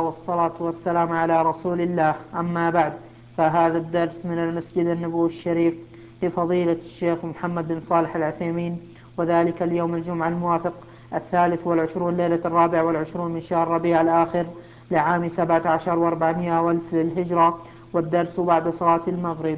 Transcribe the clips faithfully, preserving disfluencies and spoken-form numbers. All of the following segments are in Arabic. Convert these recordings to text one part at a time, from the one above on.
والصلاة والسلام على رسول الله. أما بعد، فهذا الدرس من المسجد النبوي الشريف لفضيلة الشيخ محمد بن صالح العثيمين، وذلك اليوم الجمعة الموافق الثالث والعشرون ليلة الرابع والعشرون من شهر ربيع الآخر لعام سبعة عشر وأربعمائة والف للهجرة، والدرس بعد صلاة المغرب.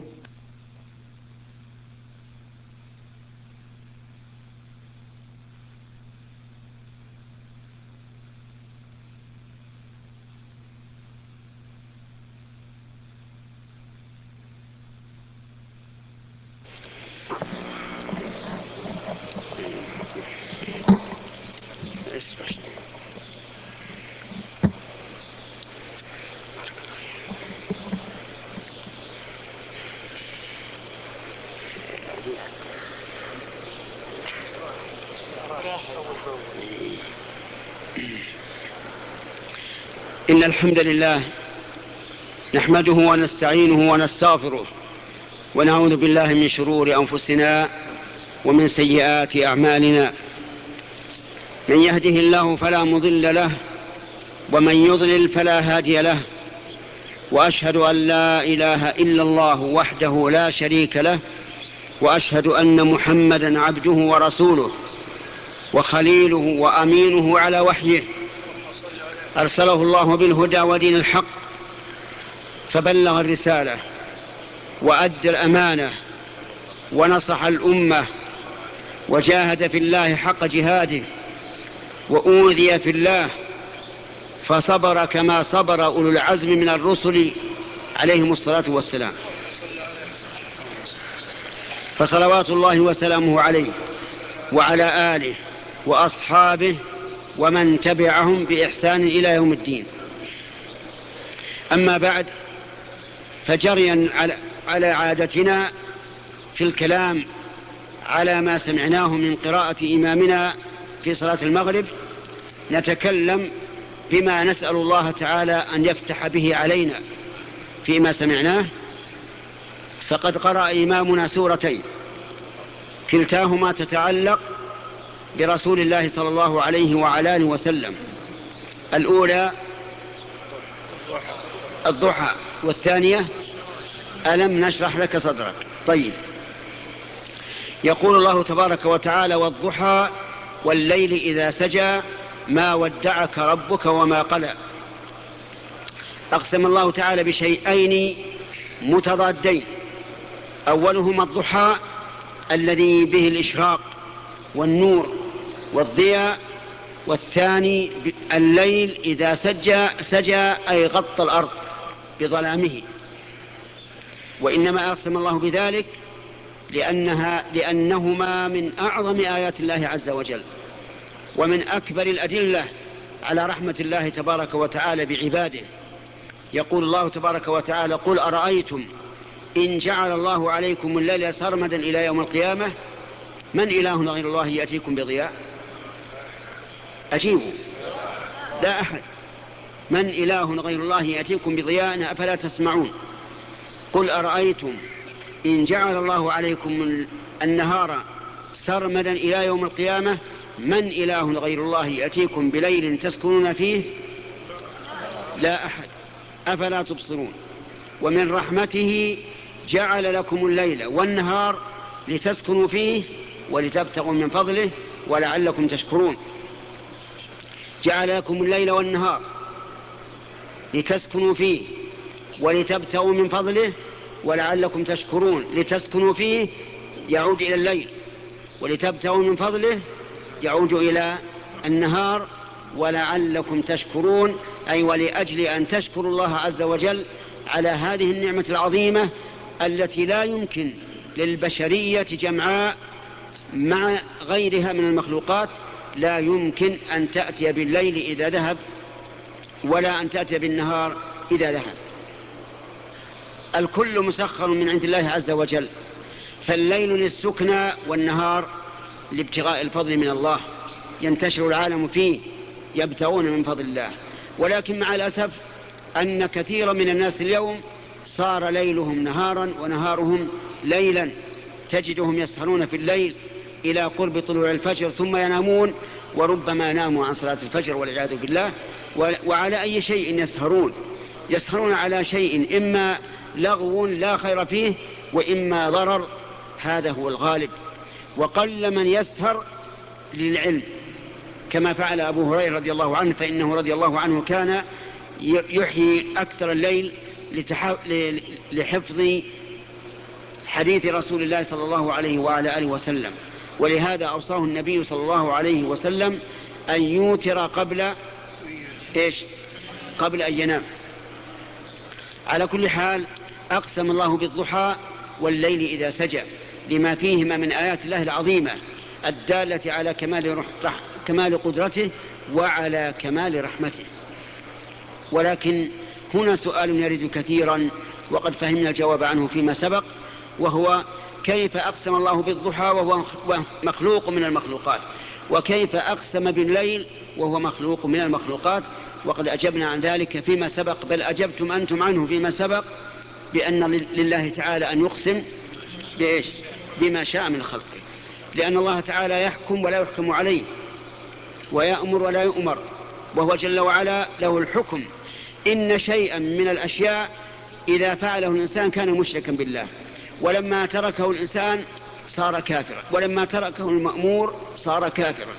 إن الحمد لله نحمده ونستعينه ونستغفره ونعوذ بالله من شرور أنفسنا ومن سيئات أعمالنا. من يهده الله فلا مضل له ومن يضلل فلا هادي له، وأشهد أن لا إله إلا الله وحده لا شريك له، وأشهد أن محمدا عبده ورسوله وخليله وأمينه على وحيه، أرسله الله بالهدى ودين الحق فبلغ الرسالة وأدى الأمانة ونصح الأمة وجاهد في الله حق جهاده وأوذي في الله فصبر كما صبر أولو العزم من الرسل عليهم الصلاة والسلام. فصلوات الله وسلامه عليه وعلى آله وأصحابه ومن تبعهم بإحسان إلى يوم الدين. أما بعد، فجريا على عادتنا في الكلام على ما سمعناه من قراءة إمامنا في صلاة المغرب، نتكلم بما نسأل الله تعالى أن يفتح به علينا فيما سمعناه. فقد قرأ إمامنا سورتين كلتاهما تتعلق برسول الله صلى الله عليه وعلى آله وسلم. الأولى الضحى، والثانية ألم نشرح لك صدرك. طيب، يقول الله تبارك وتعالى: والضحى والليل إذا سجى ما ودعك ربك وما قلى. أقسم الله تعالى بشيئين متضادين، أولهما الضحى الذي به الإشراق والنور والضياء، والثاني الليل إذا سجى سجى أي غطى الأرض بظلامه. وإنما أقسم الله بذلك لأنها لأنهما من أعظم آيات الله عز وجل ومن أكبر الأدلة على رحمة الله تبارك وتعالى بعباده. يقول الله تبارك وتعالى: قل أرأيتم إن جعل الله عليكم الليل سرمدا إلى يوم القيامة من إله غير الله يأتيكم بضياء؟ أجيبوا، لا أحد. من إله غير الله يأتيكم بضياء أفلا تسمعون؟ قل أرأيتم إن جعل الله عليكم النهار سرمدا إلى يوم القيامة من إله غير الله يأتيكم بليل تسكنون فيه؟ لا أحد. أفلا تبصرون؟ ومن رحمته جعل لكم الليل والنهار لتسكنوا فيه ولتبتغوا من فضله ولعلكم تشكرون. جعل لكم الليل والنهار لتسكنوا فيه ولتبتغوا من فضله ولعلكم تشكرون. لتسكنوا فيه يعود إلى الليل، ولتبتغوا من فضله يعود إلى النهار، ولعلكم تشكرون أي ولأجل أن تشكروا الله عز وجل على هذه النعمة العظيمة التي لا يمكن للبشرية جمعاء مع غيرها من المخلوقات لا يمكن أن تأتي بالليل إذا ذهب ولا أن تأتي بالنهار إذا ذهب. الكل مسخر من عند الله عز وجل، فالليل للسكنى والنهار لابتغاء الفضل من الله، ينتشر العالم فيه يبتغون من فضل الله. ولكن مع الأسف أن كثيرا من الناس اليوم صار ليلهم نهارا ونهارهم ليلا. تجدهم يسهرون في الليل إلى قرب طلوع الفجر ثم ينامون، وربما ناموا عن صلاة الفجر والعياذ بالله، وعلى أي شيء يسهرون؟ يسهرون على شيء إما لغو لا خير فيه وإما ضرر، هذا هو الغالب. وقل من يسهر للعلم كما فعل أبو هريرة رضي الله عنه، فإنه رضي الله عنه كان يحيي أكثر الليل لحفظ حديث رسول الله صلى الله عليه وعلى آله وسلم. ولهذا أوصاه النبي صلى الله عليه وسلم أن يوتر قبل إيش؟ قبل أن ينام. على كل حال أقسم الله بالضحى والليل إذا سجى لما فيهما من آيات الله العظيمة الدالة على كمال, كمال قدرته وعلى كمال رحمته. ولكن هنا سؤال يرد كثيرا وقد فهمنا الجواب عنه فيما سبق، وهو كيف أقسم الله بالضحى وهو مخلوق من المخلوقات، وكيف أقسم بالليل وهو مخلوق من المخلوقات؟ وقد أجبنا عن ذلك فيما سبق، بل أجبتم أنتم عنه فيما سبق، بأن لله تعالى أن يقسم بإيش؟ بما شاء من خلقه، لأن الله تعالى يحكم ولا يحكم عليه، ويأمر ولا يؤمر، وهو جل وعلا له الحكم. إن شيئا من الأشياء إذا فعله الإنسان كان مشركا بالله، ولما تركه الإنسان صار كافرا، ولما تركه المأمور صار كافرا.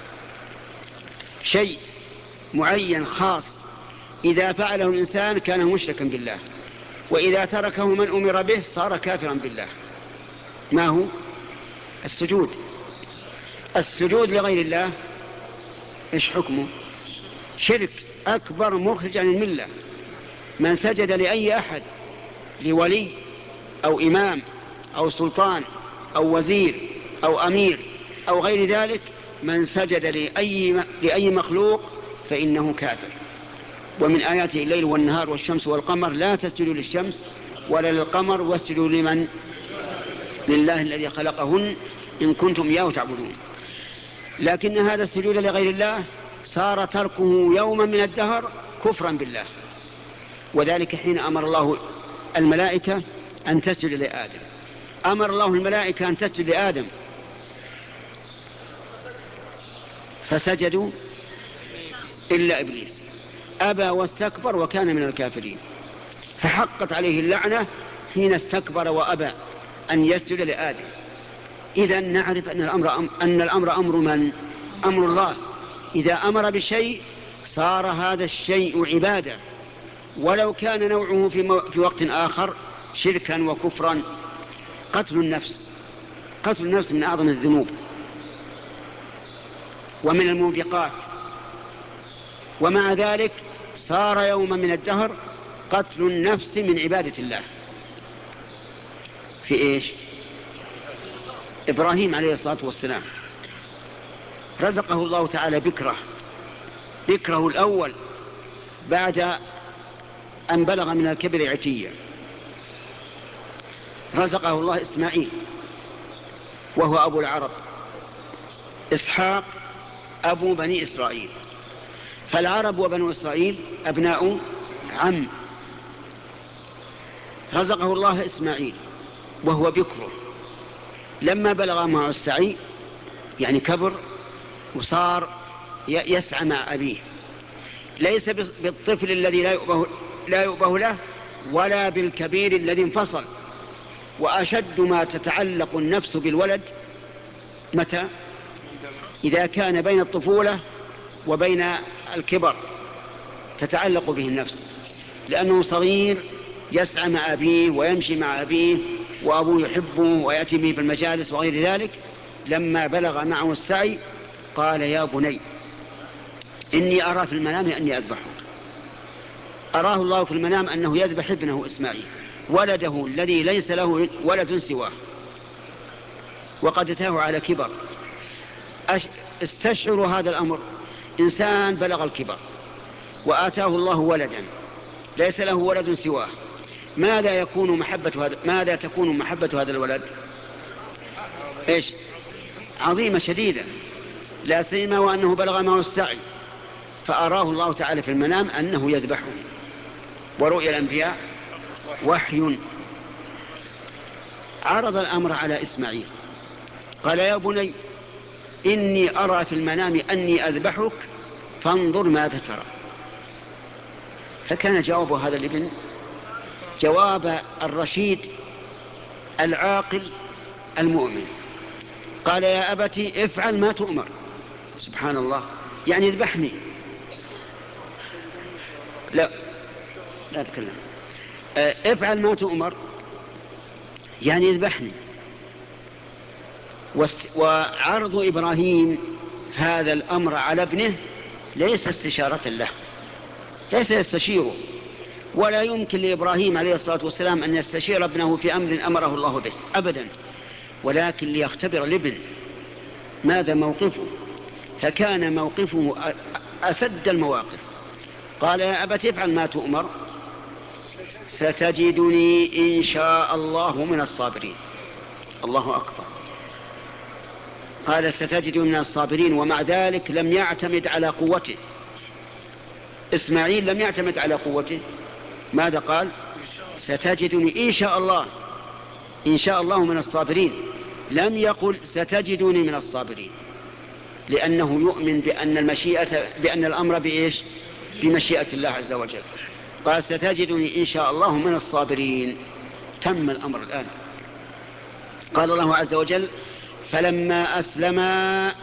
شيء معين خاص إذا فعله الإنسان كان مشركا بالله، وإذا تركه من أمر به صار كافرا بالله. ما هو؟ السجود. السجود لغير الله إيش حكمه؟ شرك أكبر مخرج عن الملة. من سجد لأي أحد، لولي أو إمام أو سلطان أو وزير أو أمير أو غير ذلك، من سجد لأي, لأي مخلوق فإنه كافر. ومن آياته الليل والنهار والشمس والقمر، لا تسجدوا للشمس ولا للقمر واسجدوا لمن؟ لله الذي خلقهن إن كنتم إياه تعبدون. لكن هذا السجود لغير الله صار تركه يوما من الدهر كفرا بالله، وذلك حين أمر الله الملائكة أن تسجد لآدم. أمر الله الملائكة أن تسجد لآدم فسجدوا إلا إبليس أبى واستكبر وكان من الكافرين، فحقت عليه اللعنة حين استكبر وأبى أن يسجد لآدم. إذن نعرف أن الأمر, أم أن الأمر أمر من؟ أمر الله. إذا أمر بشيء صار هذا الشيء عبادة، ولو كان نوعه في, مو... في وقت آخر شركا وكفرا. قتل النفس، قتل النفس من أعظم الذنوب ومن الموبقات، ومع ذلك صار يوما من الدهر قتل النفس من عبادة الله. في إيش؟ إبراهيم عليه الصلاة والسلام رزقه الله تعالى بكره، بكره الأول بعد أن بلغ من الكبر عتيا. رزقه الله إسماعيل وهو أبو العرب، إسحاق أبو بني إسرائيل، فالعرب وبنو إسرائيل أبناء عم. رزقه الله إسماعيل وهو بكره، لما بلغ معه السعي يعني كبر وصار يسعى مع أبيه، ليس بالطفل الذي لا يؤبه, لا يؤبه له ولا بالكبير الذي انفصل. وأشد ما تتعلق النفس بالولد متى؟ إذا كان بين الطفولة وبين الكبر تتعلق به النفس، لأنه صغير يسعى مع أبيه ويمشي مع أبيه وأبوه يحبه ويأتي به في المجالس وغير ذلك. لما بلغ معه السعي قال يا بني إني أرى في المنام أني أذبحك. أراه الله في المنام أنه يذبح ابنه إسماعيل، ولده الذي ليس له ولد سواه، وقد أتاه على كبر. استشعر هذا الأمر، إنسان بلغ الكبر وآتاه الله ولدا ليس له ولد سواه، ماذا يكون محبة هذا ماذا تكون محبة هذا الولد؟ إيش؟ عظيمة شديدة، لا سيما وأنه بلغ معه السعي. فأراه الله تعالى في المنام أنه يذبحه، ورؤيا الأنبياء وحي. عرض الأمر على إسماعيل قال يا بني إني أرى في المنام أني أذبحك فانظر ماذا ترى. فكان جواب هذا الابن جواب الرشيد العاقل المؤمن. قال يا أبتي افعل ما تؤمر. سبحان الله، يعني اذبحني. لا لا أتكلم. افعل ما تؤمر يعني اذبحني. وعرض إبراهيم هذا الأمر على ابنه ليس استشارة له، ليس يستشيره، ولا يمكن لإبراهيم عليه الصلاة والسلام أن يستشير ابنه في أمر أمره الله به أبدا، ولكن ليختبر الابن ماذا موقفه. فكان موقفه أسد المواقف. قال يا أبت افعل ما تؤمر ستجدني إن شاء الله من الصابرين. الله أكبر. قال ستجدني من الصابرين، ومع ذلك لم يعتمد على قوته. إسماعيل لم يعتمد على قوته. ماذا قال؟ ستجدني إن شاء الله، إن شاء الله من الصابرين. لم يقل ستجدني من الصابرين، لأنه يؤمن بأن المشيئة بأن الأمر بإيش؟ بمشيئة الله عز وجل. قال ستجدني إن شاء الله من الصابرين. تم الأمر الآن. قال الله عز وجل فلما أسلما.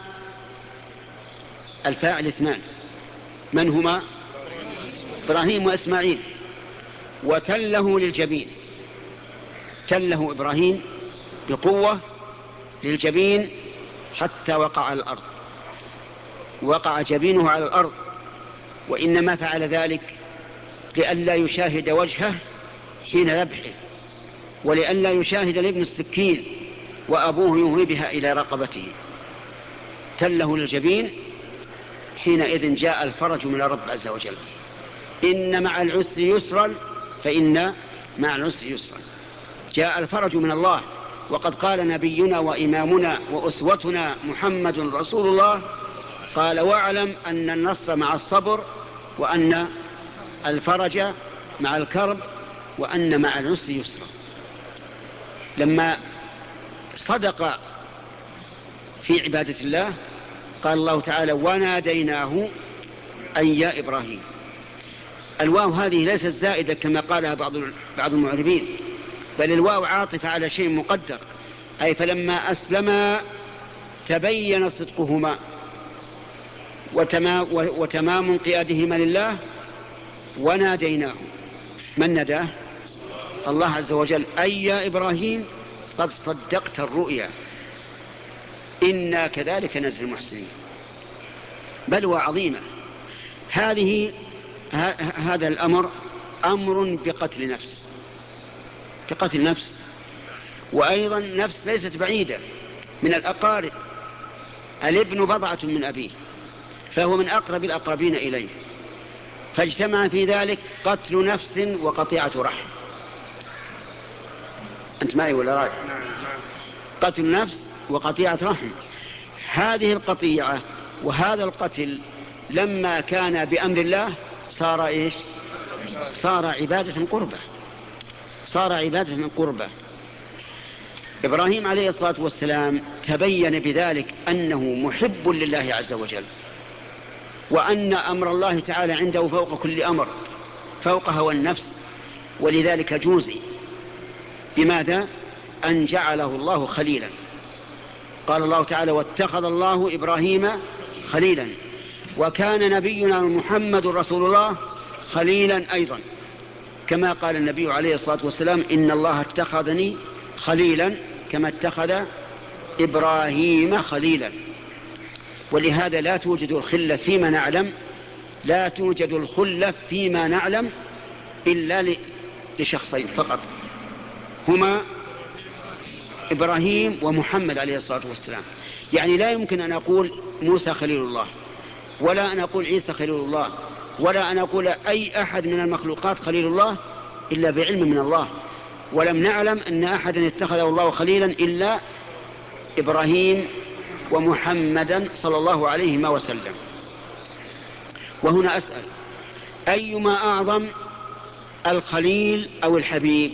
الفاعل اثنان، من هما؟ إبراهيم وإسماعيل. وتله للجبين، تله إبراهيم بقوة للجبين حتى وقع على الأرض، وقع جبينه على الأرض. وإنما فعل ذلك لئلا يشاهد وجهه حين ذبحه، ولئلا يشاهد الابن السكين وأبوه يهوي بها إلى رقبته. تله للجبين. حينئذ جاء الفرج من الرب عز وجل. إن مع العسر يسرا فإن مع العسر يسرا. جاء الفرج من الله. وقد قال نبينا وإمامنا وأسوتنا محمد رسول الله قال واعلم أن النصر مع الصبر، وأن الفرج مع الكرب، وأن مع العسر يسرا. لما صدق في عبادة الله قال الله تعالى وناديناه أي يا إبراهيم. الواو هذه ليست زائدة كما قالها بعض بعض المعربين، بل الواو عاطفة على شيء مقدر. أي فلما أسلما تبين صدقهما وتمام, وتمام انقيادهما لله وناديناه. من نداه؟ الله عز وجل. أي يا إبراهيم قد صدقت الرؤيا إنا كذلك نجزي المحسنين. بلوى عظيمة هذه. هذا الأمر أمر بقتل نفس، بقتل نفس. وأيضا نفس ليست بعيدة من الأقارب. الابن بضعة من أبيه، فهو من أقرب الأقربين إليه، فاجتمع في ذلك قتل نفس وقطيعة رحم. أنت معي ولا راي؟ قتل نفس وقطيعة رحم. هذه القطيعة وهذا القتل لما كان بأمر الله صار إيش؟ صار عبادة قربة، صار عبادة قربة. إبراهيم عليه الصلاة والسلام تبين بذلك أنه محب لله عز وجل، وأن أمر الله تعالى عنده فوق كل أمر، فوق هوى النفس. ولذلك جوزي بماذا؟ أن جعله الله خليلا. قال الله تعالى واتخذ الله إبراهيم خليلا. وكان نبينا محمد رسول الله خليلا أيضا، كما قال النبي عليه الصلاة والسلام إن الله اتخذني خليلا كما اتخذ إبراهيم خليلا. ولهذا لا توجد الخلة فيما نعلم، لا توجد الخلة فيما نعلم إلا لشخصين فقط، هما إبراهيم ومحمد عليه الصلاة والسلام. يعني لا يمكن أن أقول موسى خليل الله، ولا أن أقول عيسى خليل الله، ولا أن أقول أي أحد من المخلوقات خليل الله إلا بعلم من الله. ولم نعلم أن أحدا اتخذه الله خليلا إلا إبراهيم ومحمدا صلى الله عليه وسلم. وهنا أسأل أيما أعظم الخليل أو الحبيب؟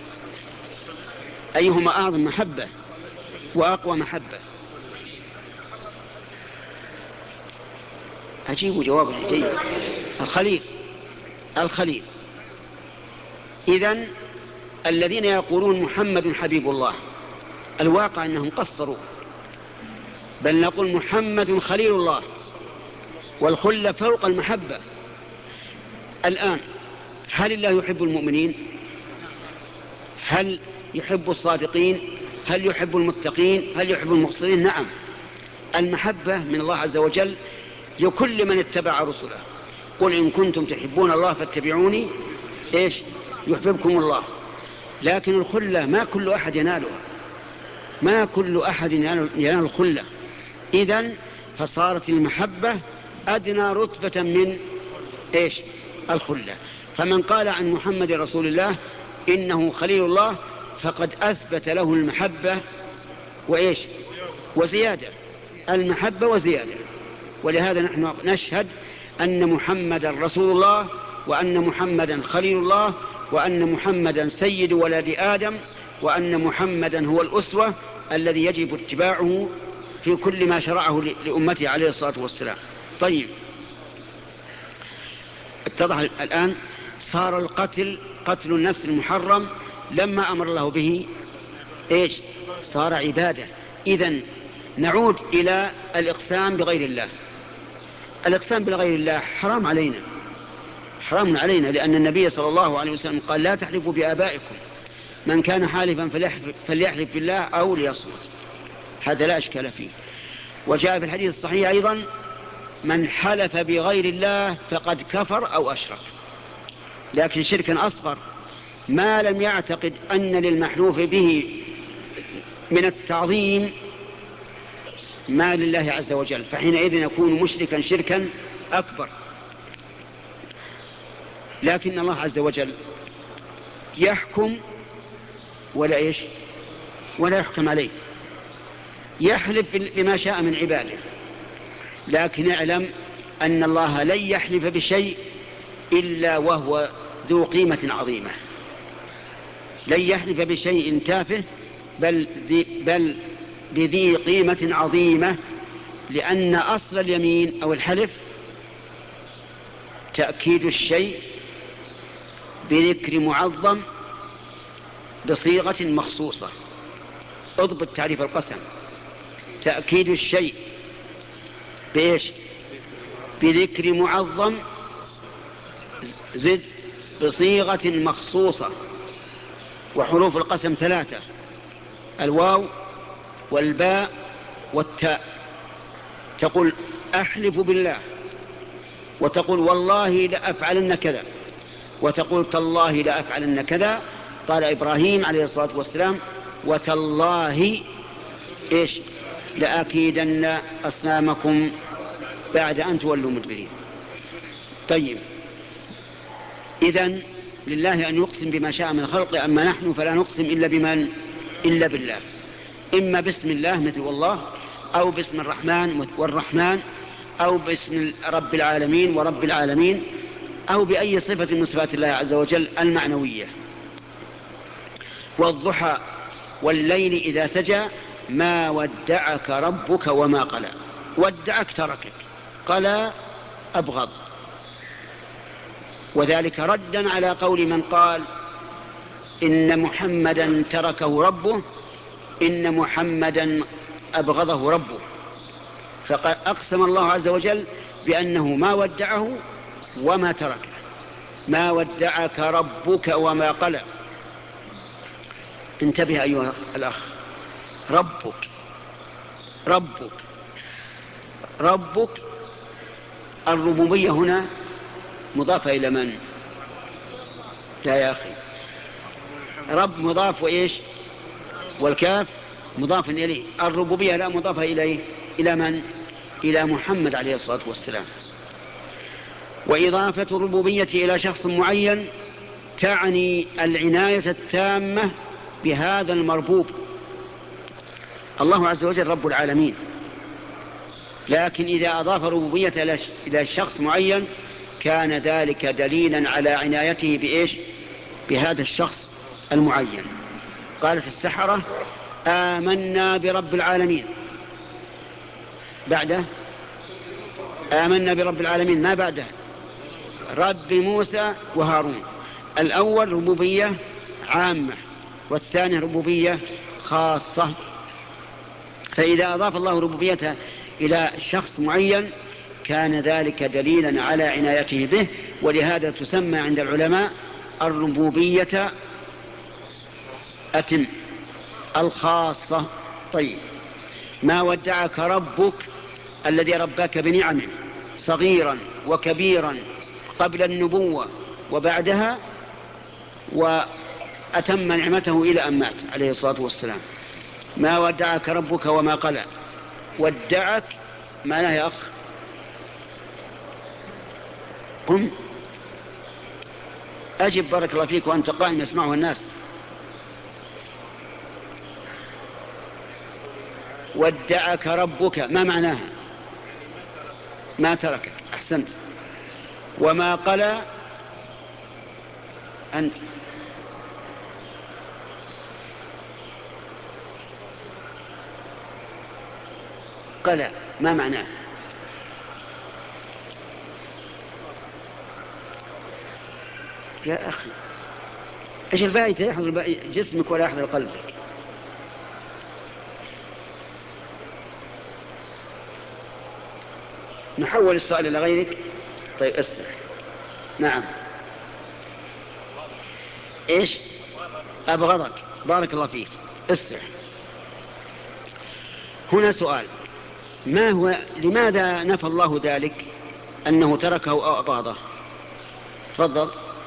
أيهما أعظم محبة وأقوى محبة؟ أجيب جواب جيد. الخليل. الخليل. إذن الذين يقولون محمد حبيب الله الواقع أنهم قصروا، بل نقول محمد خليل الله، والخلة فوق المحبة. الآن هل الله يحب المؤمنين؟ هل يحب الصادقين؟ هل يحب المتقين؟ هل يحب المقصرين؟ نعم، المحبة من الله عز وجل لكل من اتبع رسله. قل إن كنتم تحبون الله فاتبعوني إيش يحببكم الله. لكن الخلة ما كل أحد ينالها، ما كل أحد ينال الخلة. إذن فصارت المحبة أدنى رتبة من إيش الخلة. فمن قال عن محمد رسول الله إنه خليل الله فقد أثبت له المحبة وإيش وزيادة، المحبة وزيادة. ولهذا نحن نشهد أن محمدا رسول الله، وأن محمدا خليل الله، وأن محمدا سيد ولد آدم، وأن محمدا هو الأسوة الذي يجب اتباعه في كل ما شرعه لأمته عليه الصلاة والسلام. طيب، اتضح الآن صار القتل قتل النفس المحرم لما أمر الله به إيش صار عبادة. إذن نعود إلى الإقسام بغير الله. الإقسام بغير الله حرام علينا، حرام علينا، لأن النبي صلى الله عليه وسلم قال لا تحلفوا بآبائكم، من كان حالفا فليحلف بالله أو ليصمت. هذا لا إشكال فيه. وجاء في الحديث الصحيح أيضا من حلف بغير الله فقد كفر أو أشرك، لكن شركا أصغر ما لم يعتقد أن للمحلوف به من التعظيم ما لله عز وجل، فحينئذ يكون مشركا شركا أكبر. لكن الله عز وجل يحكم ولا إيش ولا يحكم عليه، يحلف بما شاء من عباده، لكن اعلم أن الله لن يحلف بشيء إلا وهو ذو قيمة عظيمة، لن يحلف بشيء تافه بل, بل بذي قيمة عظيمة، لأن أصل اليمين أو الحلف تأكيد الشيء بذكر معظم بصيغة مخصوصة. اضبط تعريف القسم، تأكيد الشيء بإيش بذكر معظم زد بصيغة مخصوصة. وحروف القسم ثلاثة، الواو والباء والتاء. تقول أحلف بالله، وتقول والله لأفعلن كذا، وتقول تالله لأفعلن كذا. قال إبراهيم عليه الصلاة والسلام وتالله إيش لأكيدن أصنامكم بعد أن تولوا مدبرين. طيب، إذن لله أن يقسم بما شاء من خلقه، أما نحن فلا نقسم إلا بمن إلا بالله، إما باسم الله مثل والله، أو باسم الرحمن والرحمن، أو باسم رب العالمين ورب العالمين، أو بأي صفة من صفات الله عز وجل المعنوية. والضحى والليل إذا سجى ما ودعك ربك وما قلى. ودعك تركك، قلى أبغض، وذلك ردا على قول من قال إن محمدا تركه ربه، إن محمدا أبغضه ربه. فقد أقسم الله عز وجل بأنه ما ودعه وما تركه. ما ودعك ربك وما قلى. انتبه أيها الأخ، ربك ربك ربك الربوبية هنا مضافة إلى من؟ لا يا أخي، رب مضاف وإيش والكاف مضاف إليه. الربوبية لا مضافة إليه. إلى من؟ إلى محمد عليه الصلاة والسلام. وإضافة الربوبية إلى شخص معين تعني العناية التامة بهذا المربوب. الله عز وجل رب العالمين، لكن إذا أضاف الربوبية إلى شخص معين كان ذلك دليلا على عنايته بإيش بهذا الشخص المعين. قالت السحرة آمنا برب العالمين، بعده آمنا برب العالمين ما بعده رب موسى وهارون. الأول ربوبية عامة، والثاني ربوبية خاصة. فإذا أضاف الله ربوبيته إلى شخص معين كان ذلك دليلا على عنايته به، ولهذا تسمى عند العلماء الربوبية أتم الخاصة. طيب، ما ودعك ربك الذي رباك بنعمه صغيرا وكبيرا قبل النبوة وبعدها، وأتم نعمته إلى أن مات عليه الصلاة والسلام. ما ودعك ربك وما قلى. ودعك معناه يا أخ قم أجب بارك الله فيك وأنت قائم يسمعه الناس. ودعك ربك ما معناها؟ ما تركك. أحسنت. وما قلى أنت. قلى ما معناه؟ يا أخي إيش الباقي؟ يحضر جسمك ولا يحضر قلبك. نحول السؤال إلى غيرك. طيب اسمع. نعم. إيش؟ أبغضك. بارك الله فيك. اسمع. هنا سؤال. ما هو لماذا نفى الله ذلك أنه تركه أو أبغضه؟ تفضل.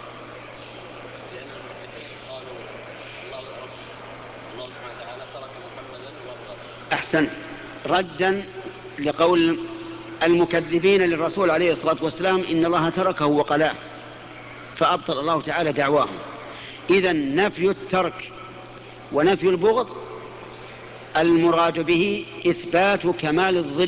أحسنت. ردا لقول المكذبين للرسول عليه الصلاة والسلام إن الله تركه وقلاه، فأبطل الله تعالى دعواهم. إذن نفي الترك ونفي البغض المراد به إثبات كمال الضد.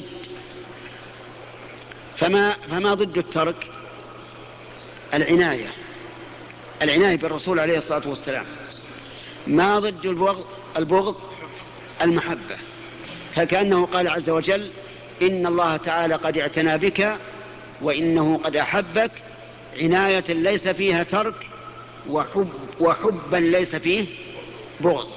فما, فما ضد الترك؟ العناية العناية بالرسول عليه الصلاة والسلام. ما ضد البغض؟ البغض المحبة. فكأنه قال عز وجل إن الله تعالى قد اعتنى بك وإنه قد أحبك عناية ليس فيها ترك، وحب وحبا ليس فيه بغض.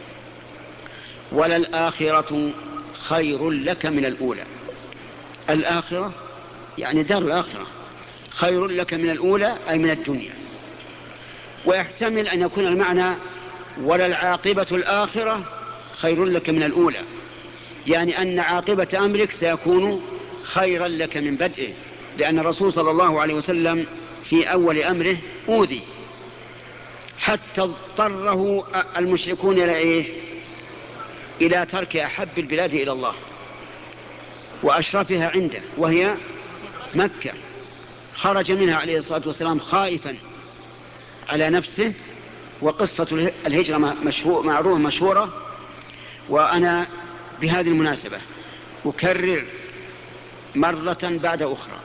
وللآخرة خير لك من الأولى. الآخرة يعني دار الآخرة خير لك من الأولى أي من الدنيا. ويحتمل أن يكون المعنى وللعاقبة الآخرة خير لك من الأولى، يعني أن عاقبة أمرك سيكون خيرا لك من بدئه، لأن الرسول صلى الله عليه وسلم في أول أمره أوذي حتى اضطره المشركون إلى إيه؟ إلى ترك أحب البلاد إلى الله وأشرفها عنده وهي مكة. خرج منها عليه الصلاة والسلام خائفا على نفسه. وقصة الهجرة مشهور معروفة مشهورة. وأنا بهذه المناسبة أكرر مرة بعد أخرى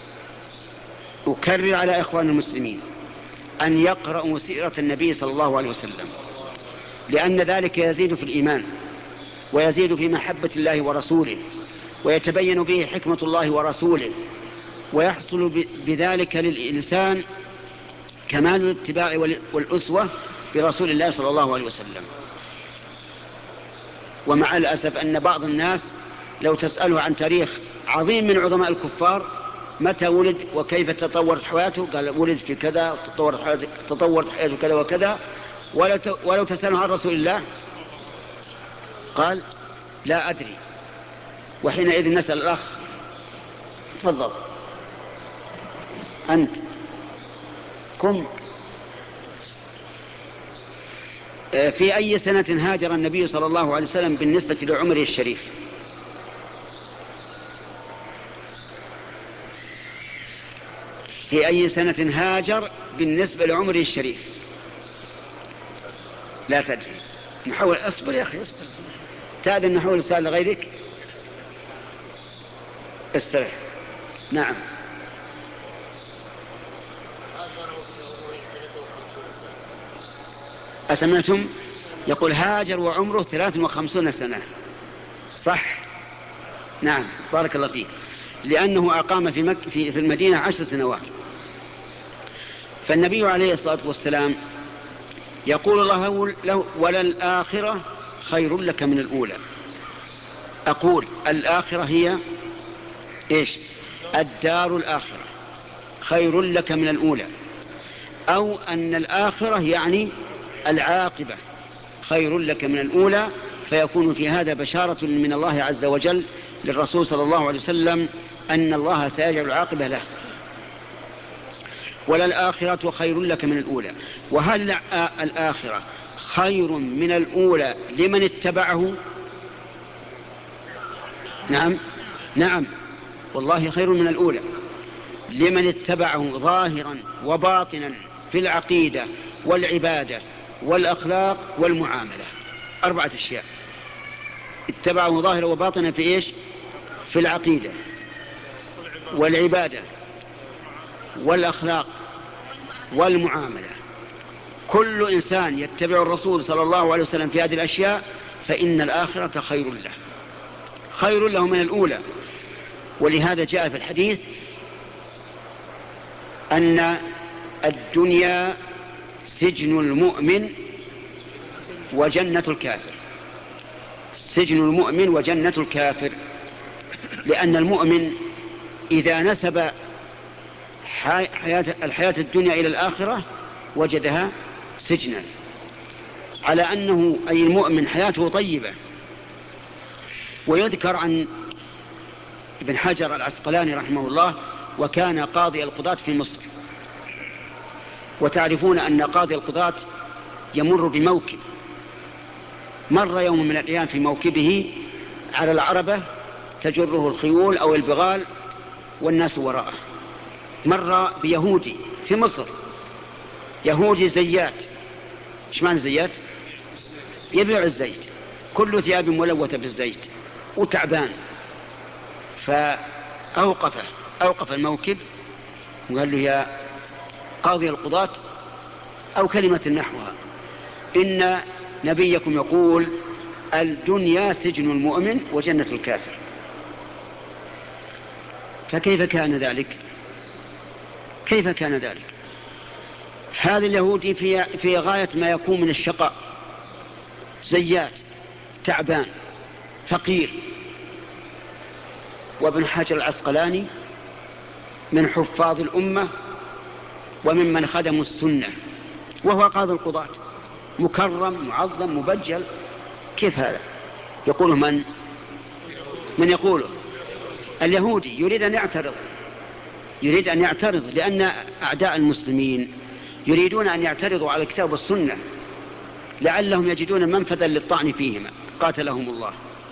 أكرر على إخوان المسلمين أن يقرأوا سيرة النبي صلى الله عليه وسلم، لأن ذلك يزيد في الإيمان ويزيد في محبة الله ورسوله، ويتبين به حكمة الله ورسوله، ويحصل بذلك للإنسان كمال الاتباع والأسوة برسول الله صلى الله عليه وسلم. ومع الأسف أن بعض الناس لو تسأله عن تاريخ عظيم من عظماء الكفار متى ولد وكيف تطورت حياته قال ولد في كذا تطورت حياته, تطورت حياته كذا وكذا. ولو تسأله عن رسول الله قال لا أدري. وحينئذ نسأل الأخ تفضل أنت كم في أي سنة هاجر النبي صلى الله عليه وسلم بالنسبة لعمره الشريف؟ في أي سنة هاجر بالنسبة لعمره الشريف؟ لا تدري. نحاول. أصبر يا أخي أصبر. تأذن نحاول السؤال لغيرك. استرح. نعم. أسمعتم؟ يقول هاجر وعمره ثلاث وخمسون سنة. صح؟ نعم بارك الله فيك. لأنه أقام في, مك في, في المدينة عشر سنوات. فالنبي عليه الصلاة والسلام يقول الله له: وللآخرة خير لك من الأولى. أقول الآخرة هي إيش؟ الدار الآخرة خير لك من الأولى، أو أن الآخرة يعني العاقبة خير لك من الأولى، فيكون في هذا بشارة من الله عز وجل للرسول صلى الله عليه وسلم أن الله سيجعل العاقبة له. وللآخرة خير لك من الأولى. وهل الآخرة خير من الأولى لمن اتبعه؟ نعم نعم والله خير من الأولى لمن اتبعه ظاهرا وباطنا في العقيدة والعبادة والأخلاق والمعاملة. أربعة أشياء اتبعه ظاهرا وباطنا في إيش؟ في العقيدة والعبادة والأخلاق والمعاملة. كل إنسان يتبع الرسول صلى الله عليه وسلم في هذه الأشياء فإن الآخرة خير له خير له من الأولى. ولهذا جاء في الحديث أن الدنيا سجن المؤمن وجنة الكافر. سجن المؤمن وجنة الكافر، لأن المؤمن إذا نسب حياة الحياة الدنيا إلى الآخرة وجدها سجنا، على أنه أي المؤمن حياته طيبة. ويذكر عن ابن حجر العسقلاني رحمه الله، وكان قاضي القضاة في مصر، وتعرفون أن قاضي القضاة يمر بموكب، مر يوم من الأيام في موكبه على العربة تجره الخيول أو البغال والناس وراءه، مر بيهودي في مصر، يهودي زيات. ايش معنى زيات؟ يبيع الزيت، كل ثياب ملوثة بالزيت وتعبان. فأوقفه أوقف الموكب وقال له: يا قاضي القضاة، أو كلمة نحوها، إن نبيكم يقول الدنيا سجن المؤمن وجنة الكافر. فكيف كان ذلك؟ كيف كان ذلك؟ هذا اليهودي في, في غاية ما يكون من الشقاء، زيات، تعبان، فقير. وابن حجر العسقلاني من حفاظ الأمة وممن خدموا السنة، وهو قاضي القضاة، مكرم معظم مبجل. كيف هذا؟ يقوله من؟ من يقوله؟ اليهودي يريد أن يعترض يريد أن يعترض لأن أعداء المسلمين يريدون أن يعترضوا على الكتاب والسنة لعلهم يجدون منفذا للطعن فيهما، قاتلهم الله.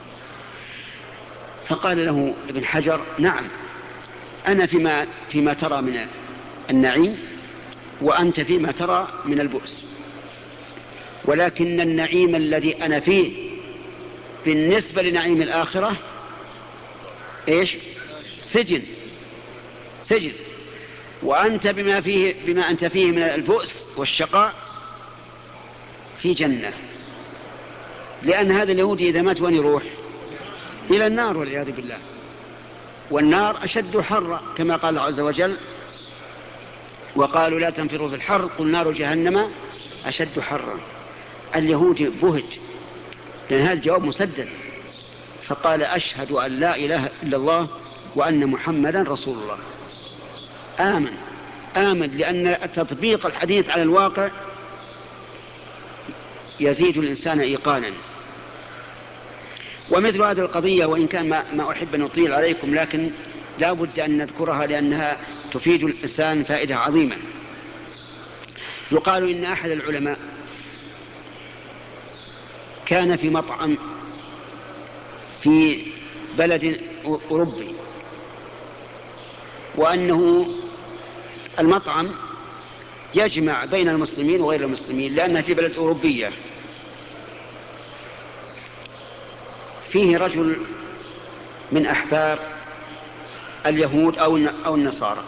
فقال له ابن حجر: نعم، أنا فيما, فيما ترى من النعيم، وأنت فيما ترى من البؤس، ولكن النعيم الذي أنا فيه بالنسبة لنعيم الآخرة إيش؟ سجن سجن وأنت بما, فيه بما أنت فيه من البؤس والشقاء في جنة. لأن هذا اليهودي إذا مات وين يروح؟ إلى النار والعياذ بالله، والنار أشد حرا كما قال الله عز وجل: وقالوا لا تنفروا في الحر قل نار جهنم أشد حرا. اليهودي بهج لأن هذا الجواب مسدد، فقال: أشهد أن لا إله إلا الله وأن محمدا رسول الله. آمن آمن لأن تطبيق الحديث على الواقع يزيد الإنسان إيقانا. ومثل هذه القضية، وإن كان ما, ما أحب أن أطيل عليكم، لكن لا بد أن نذكرها لأنها تفيد الإنسان فائدة عظيمة. يقال إن أحد العلماء كان في مطعم في بلد أوروبي، وأنه المطعم يجمع بين المسلمين وغير المسلمين لأنها في بلد أوروبية. فيه رجل من أحبار اليهود أو النصارى،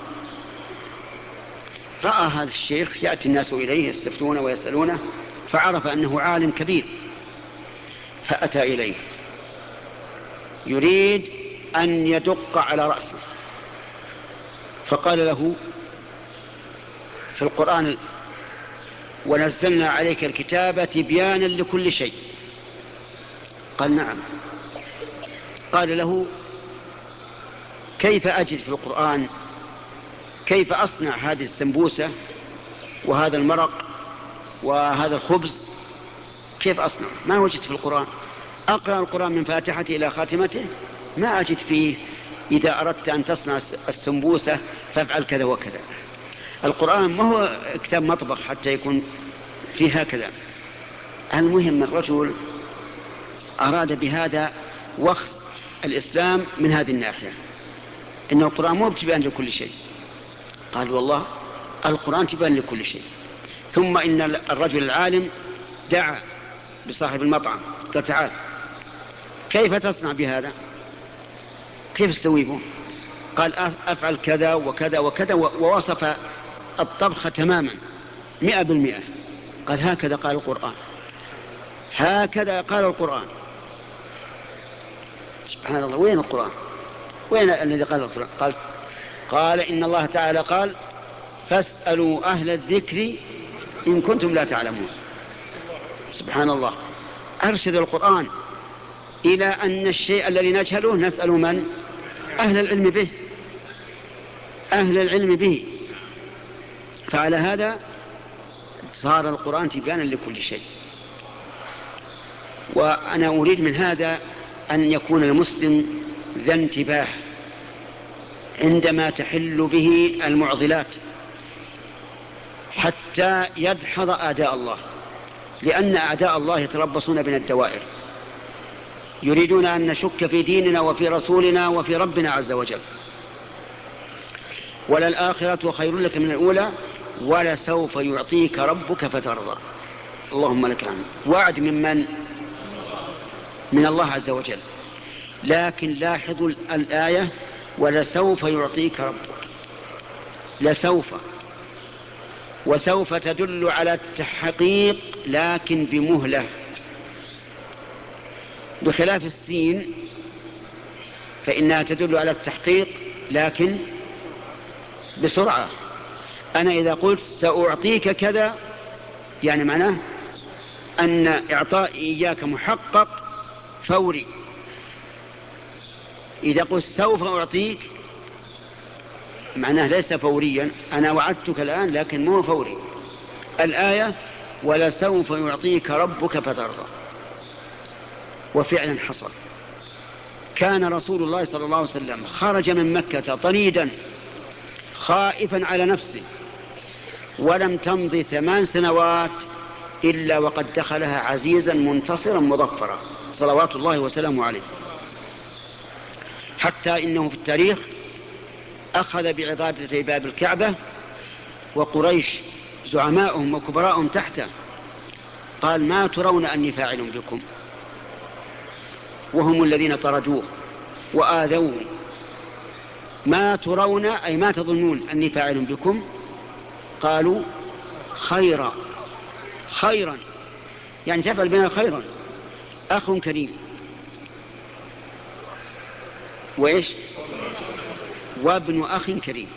رأى هذا الشيخ يأتي الناس إليه يستفتونه ويسألونه، فعرف أنه عالم كبير، فأتى إليه يريد أن يدق على رأسه، فقال له: في القرآن ونزلنا عليك الكتاب تبيانا لكل شيء؟ قال نعم. قال له كيف أجد في القرآن كيف أصنع هذه السمبوسة وهذا المرق وهذا الخبز؟ كيف أصنع؟ ما وجدت في القرآن. أقرأ القرآن من فاتحته إلى خاتمته ما أجد فيه إذا أردت أن تصنع السمبوسة فافعل كذا وكذا. القرآن ما هو كتاب مطبخ حتى يكون فيه هكذا. المهم الرجل أراد بهذا وخص الإسلام من هذه الناحية، إن القرآن مو بتبان لكل شيء. قال والله القرآن تبان لكل شيء. ثم إن الرجل العالم دعا بصاحب المطعم قال تعال كيف تصنع بهذا؟ كيف تستويبه؟ قال أفعل كذا وكذا وكذا، ووصف الطبخ تماما مئة بالمئة. قال هكذا قال القرآن، هكذا قال القرآن. سبحان الله، وين القرآن؟ وين الذي قال القرآن؟ قال قال إن الله تعالى قال فاسألوا أهل الذكر إن كنتم لا تعلمون. سبحان الله، أرشد القرآن إلى أن الشيء الذي نجهله نسأل من؟ أهل العلم به، أهل العلم به. فعلى هذا صار القرآن تبيانا لكل شيء. وأنا أريد من هذا أن يكون المسلم ذا انتباه عندما تحل به المعضلات حتى يدحض أعداء الله، لأن أعداء الله يتربصون بنا الدوائر، يريدون أن نشك في ديننا وفي رسولنا وفي ربنا عز وجل. وللآخرة خير لك من الأولى ولسوف يعطيك ربك فترضى. اللهم لك الحمد. وعد من من؟ من الله عز وجل. لكن لاحظوا الآية ولسوف يعطيك ربك. لسوف، وسوف تدل على التحقيق لكن بمهلة، بخلاف السين فإنها تدل على التحقيق لكن بسرعة. أنا إذا قلت سأعطيك كذا يعني معناه أن إعطائي إياك محقق فوري. إذا قلت سوف أعطيك معناه ليس فوريا، أنا وعدتك الآن لكن مو فوري. الآية ولسوف يعطيك ربك فترضى، وفعلا حصل. كان رسول الله صلى الله عليه وسلم خرج من مكة طريدا خائفا على نفسه، ولم تمضي ثمان سنوات إلا وقد دخلها عزيزا منتصرا مظفرا صلوات الله وسلامه عليه. حتى إنه في التاريخ أخذ بعضادة باب الكعبة وقريش زعماؤهم وكبراءهم تحته، قال ما ترون أني فاعل بكم؟ وهم الذين طردوه وآذوه. ما ترون أي ما تظنون أني فاعل بكم؟ قالوا خيرا. خيرا يعني تفعل بنا خيرا، أخ كريم وإيش وابن أخ كريم.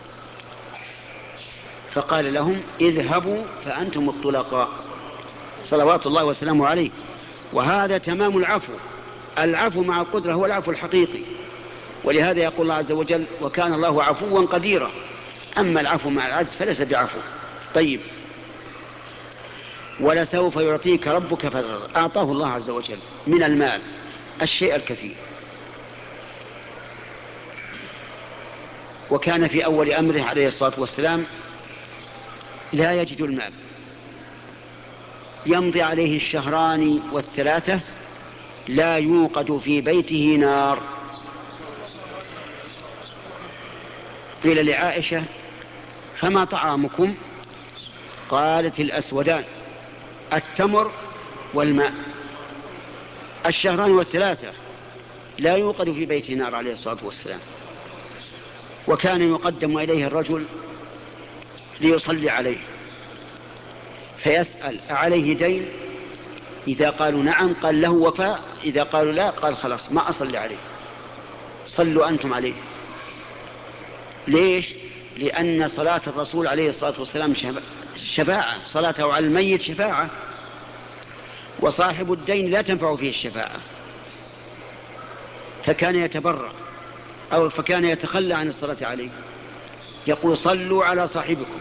فقال لهم اذهبوا فأنتم الطلقاء صلوات الله وسلامه عليه. وهذا تمام العفو. العفو مع القدرة هو العفو الحقيقي، ولهذا يقول الله عز وجل وكان الله عفوا قديرا. أما العفو مع العجز فليس بعفو. طيب، ولسوف يعطيك ربك فترضى. أعطاه الله عز وجل من المال الشيء الكثير. وكان في أول أمره عليه الصلاة والسلام لا يجد المال، يمضي عليه الشهران والثلاثة لا يوقد في بيته نار. قيل لعائشة فما طعامكم؟ قالت الأسودان التمر والماء. الشهران والثلاثة لا يوقد في بيته نار عليه الصلاة والسلام. وكان يقدم إليه الرجل ليصلي عليه فيسأل أعليه دين؟ إذا قالوا نعم قال له وفاء، إذا قالوا لا قال خلاص ما أصلي عليه، صلوا أنتم عليه. ليش؟ لأن صلاة الرسول عليه الصلاة والسلام شفاعة، صلاته على الميت شفاعة، وصاحب الدين لا تنفع فيه الشفاعة، فكان يتبرأ أو فكان يتخلى عن الصلاة عليه، يقول صلوا على صاحبكم.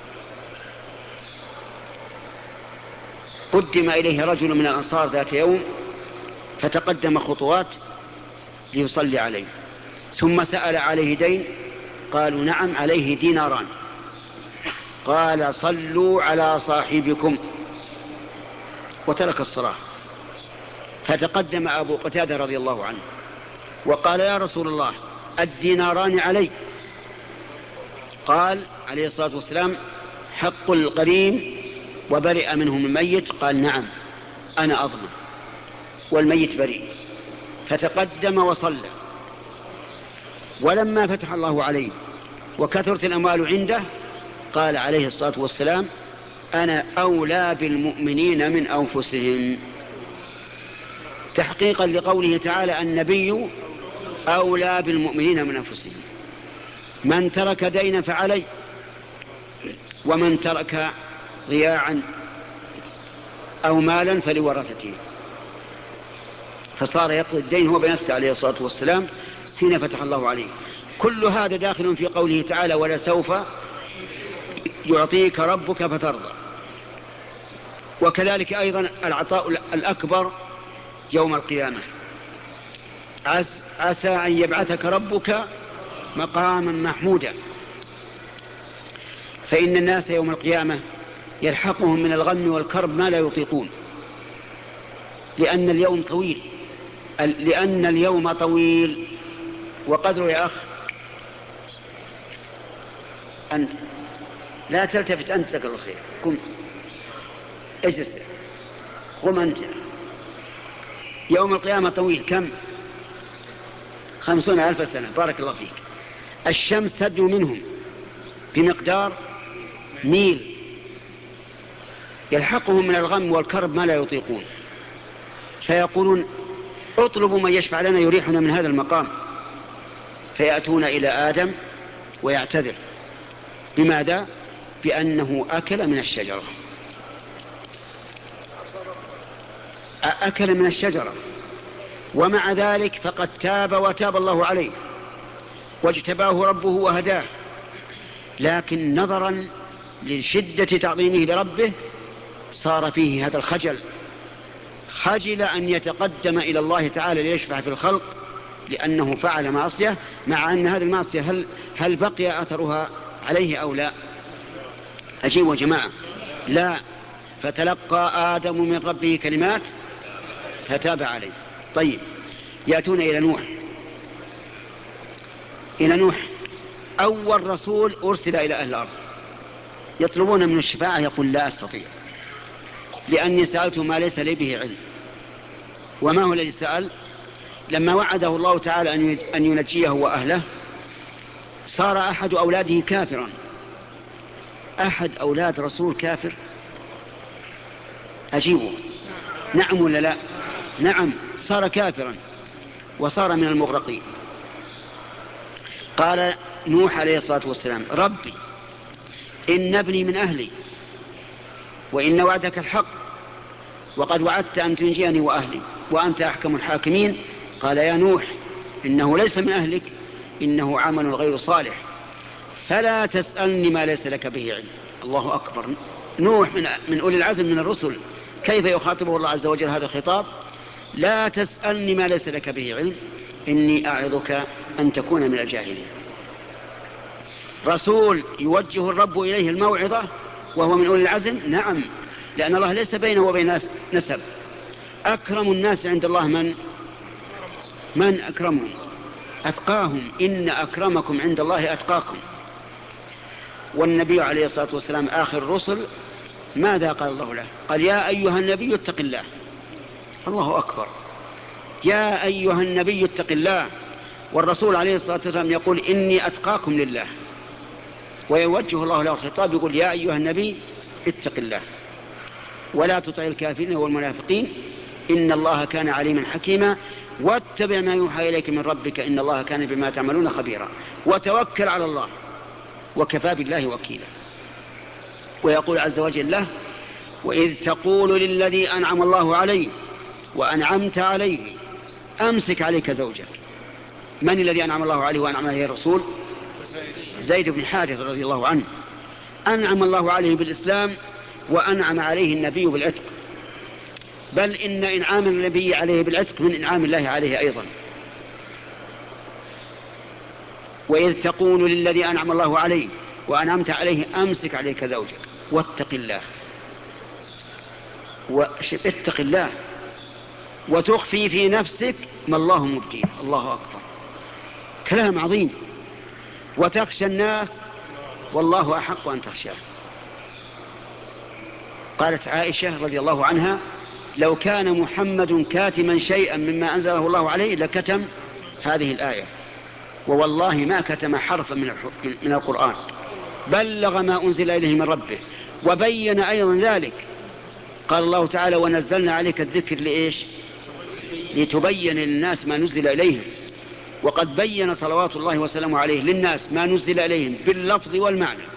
قدم إليه رجل من الأنصار ذات يوم فتقدم خطوات ليصلي عليه، ثم سأل عليه دين، قالوا نعم عليه ديناران، قال صلوا على صاحبكم، وترك الصلاة. فتقدم أبو قتادة رضي الله عنه وقال يا رسول الله الديناران علي. قال عليه الصلاة والسلام حق القريم وبرئ منهم الميت، قال نعم أنا أضمن والميت بريء. فتقدم وصلى، ولما فتح الله عليه وكثرت الأموال عنده قال عليه الصلاة والسلام أنا أولى بالمؤمنين من أنفسهم، تحقيقا لقوله تعالى النبي أولى بالمؤمنين من أنفسهم. من ترك دينا فعلي، ومن ترك ضياعا أو مالا فلورثته، فصار يقضي الدين هو بنفسه عليه الصلاة والسلام حين فتح الله عليه. كل هذا داخل في قوله تعالى ولسوف يعطيك ربك فترضى. وكذلك أيضا العطاء الأكبر يوم القيامة، عسى أن يبعثك ربك مقاما محمودا. فإن الناس يوم القيامة يلحقهم من الغم والكرب ما لا يطيقون، لأن اليوم طويل، لأن اليوم طويل وقدره يا أخ. أنت لا تلتفت، أنت ذكر الخير، قم اجلس، قم أنت. يوم القيامة طويل، كم؟ خمسون ألف سنة، بارك الله فيك. الشمس تدنو منهم بمقدار ميل، يلحقهم من الغم والكرب ما لا يطيقون، فيقولون اطلبوا من يشفع لنا يريحنا من هذا المقام، فيأتون إلى آدم ويعتذر. بماذا؟ بأنه أكل من الشجرة، أكل من الشجرة، ومع ذلك فقد تاب وتاب الله عليه واجتباه ربه وهداه، لكن نظرا لشدة تعظيمه لربه صار فيه هذا الخجل، خجل أن يتقدم إلى الله تعالى ليشفع في الخلق لأنه فعل معصية، مع أن هذه المعصية هل, هل بقي أثرها عليه أو لا؟ أجيبوا يا جماعة، لا. فتلقى آدم من ربه كلمات فتاب عليه. طيب، يأتون إلى نوح. إلى نوح أول رسول أرسل إلى أهل الأرض، يطلبون من الشفاعة، يقول لا أستطيع لأني سألت ما ليس لي به علم. وما هو الذي سأل؟ لما وعده الله تعالى أن ينجيه وأهله صار أحد أولاده كافرا. أحد أولاد رسول كافر، أجيبه، نعم ولا لا؟ نعم، صار كافرا وصار من المغرقين. قال نوح عليه الصلاة والسلام ربي إن ابني من أهلي وإن وعدك الحق وقد وعدت أن تنجيني وأهلي وأنت أحكم الحاكمين. قال يا نوح إنه ليس من أهلك، إنه عمل غير صالح، فلا تسألني ما ليس لك به علم. الله أكبر. نوح من, من أولي العزم من الرسل، كيف يخاطبه الله عز وجل هذا الخطاب؟ لا تسألني ما ليس لك به علم إني أعظك أن تكون من الجاهلين. رسول يوجه الرب إليه الموعظة وهو من أولي العزم، نعم، لأن الله ليس بينه وبين نسب. أكرم الناس عند الله من من أكرمهم؟ أتقاهم، إن أكرمكم عند الله أتقاكم. والنبي عليه الصلاة والسلام آخر الرسل ماذا قال الله له؟ قال يا أيها النبي اتق الله. الله أكبر، يا أيها النبي اتق الله. والرسول عليه الصلاة والسلام يقول إني أتقاكم لله، ويوجه الله له الخطاب يقول يا أيها النبي اتق الله ولا تطع الكافرين والمنافقين إن الله كان عليما حكيما واتبع ما يوحى إليك من ربك إن الله كان بما تعملون خبيرا. وتوكل على الله وكفى بالله وكيلا. ويقول عز وجل له: وإذ تقول للذي أنعم الله عليه وأنعمت عليه أمسك عليك زوجك. من الذي أنعم الله عليه وأنعم عليه الرسول؟ زيد بن حارثة رضي الله عنه. أنعم الله عليه بالإسلام وأنعم عليه النبي بالعتق، بل إن إنعام النبي عليه بالعتق من إنعام الله عليه أيضا. وإذ تقول للذي أنعم الله عليه وأنعمت عليه أمسك عليك زوجك واتق الله، واتق الله وتخفي في نفسك ما الله مبديه. الله أكبر، كلام عظيم. وتخشى الناس والله أحق أن تخشاه. قالت عائشة رضي الله عنها: لو كان محمد كاتما شيئا مما أنزله الله عليه لكتم هذه الآية، ووالله ما كتم حرفا من القرآن، بلغ ما أنزل إليه من ربه. وبين أيضا ذلك، قال الله تعالى: ونزلنا عليك الذكر لإيش؟ لتبين للناس ما نزل إليهم. وقد بين صلوات الله وسلامه عليه للناس ما نزل إليهم باللفظ والمعنى.